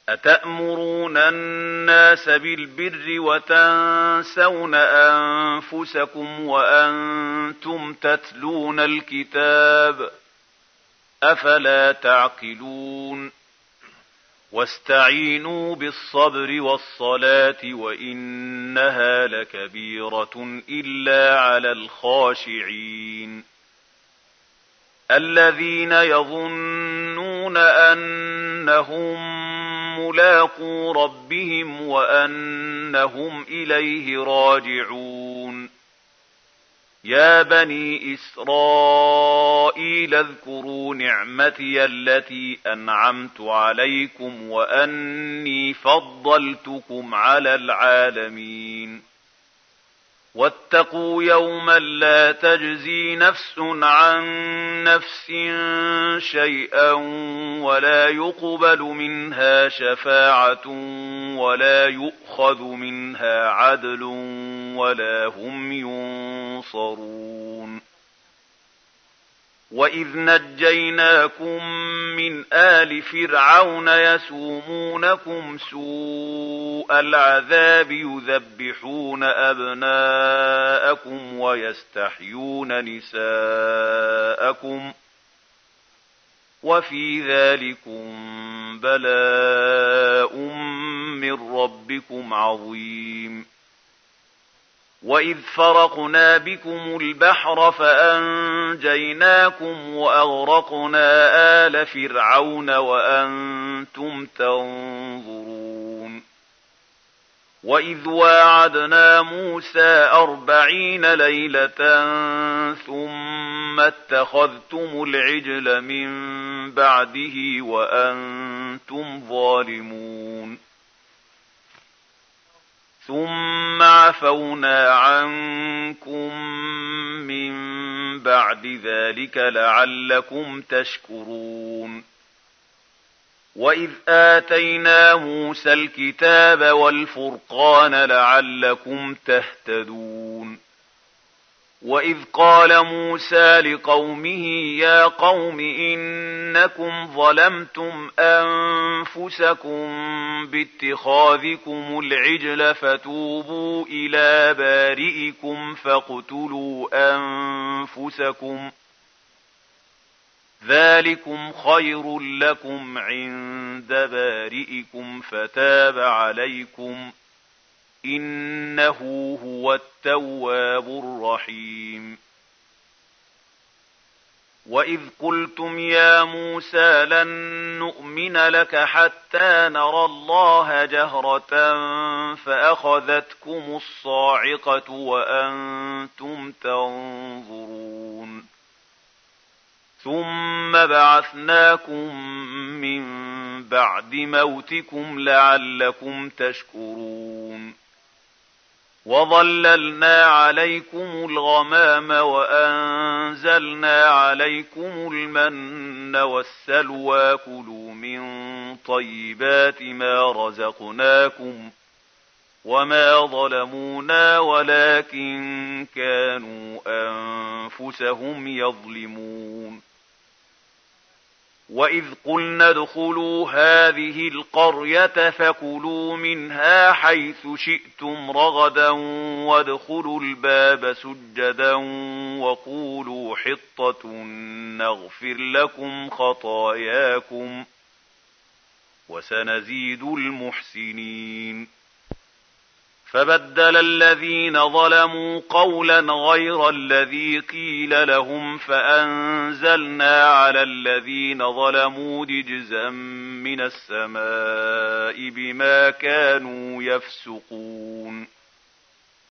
أتأمرون الناس بالبر وتنسون أنفسكم وأنتم تتلون الكتاب أفلا تعقلون واستعينوا بالصبر والصلاة وإنها لكبيرة إلا على الخاشعين الذين يظنون أنهم ملاقو ربهم وأنهم إليه راجعون يا بني إسرائيل اذكروا نعمتي التي أنعمت عليكم وأني فضلتكم على العالمين واتقوا يوما لا تجزي نفس عن نفس شيئا ولا يقبل منها شفاعة ولا يؤخذ منها عدل ولا هم ينصرون وإذ نجيناكم من آل فرعون يسومونكم سوء العذاب يذبحون أبناءكم ويستحيون نساءكم وفي ذلكم بلاء من ربكم عظيم وإذ فرقنا بكم البحر فأنجيناكم وأغرقنا آل فرعون وأنتم تنظرون وإذ واعدنا موسى 40 ليلة ثم اتخذتم العجل من بعده وأنتم ظالمون ثم عفونا عنكم من بعد ذلك لعلكم تشكرون وإذ آتينا موسى الكتاب والفرقان لعلكم تهتدون وإذ قال موسى لقومه يا قوم إنكم ظلمتم أنفسكم باتخاذكم العجل فتوبوا إلى بارئكم فاقتلوا أنفسكم ذلكم خير لكم عند بارئكم فتاب عليكم إنه هو التواب الرحيم وإذ قلتم يا موسى لن نؤمن لك حتى نرى الله جهرة فأخذتكم الصاعقة وأنتم تنظرون ثم بعثناكم من بعد موتكم لعلكم تشكرون وظللنا عليكم الغمام وأنزلنا عليكم المن والسلوى كلوا من طيبات ما رزقناكم وما ظلمونا ولكن كانوا أنفسهم يظلمون وإذ قلنا ادخلوا هذه القرية فكلوا منها حيث شئتم رغدا وادخلوا الباب سجدا وقولوا حطة نغفر لكم خطاياكم وسنزيد المحسنين فبدل الذين ظلموا قولا غير الذي قيل لهم فأنزلنا على الذين ظلموا رجزا من السماء بما كانوا يفسقون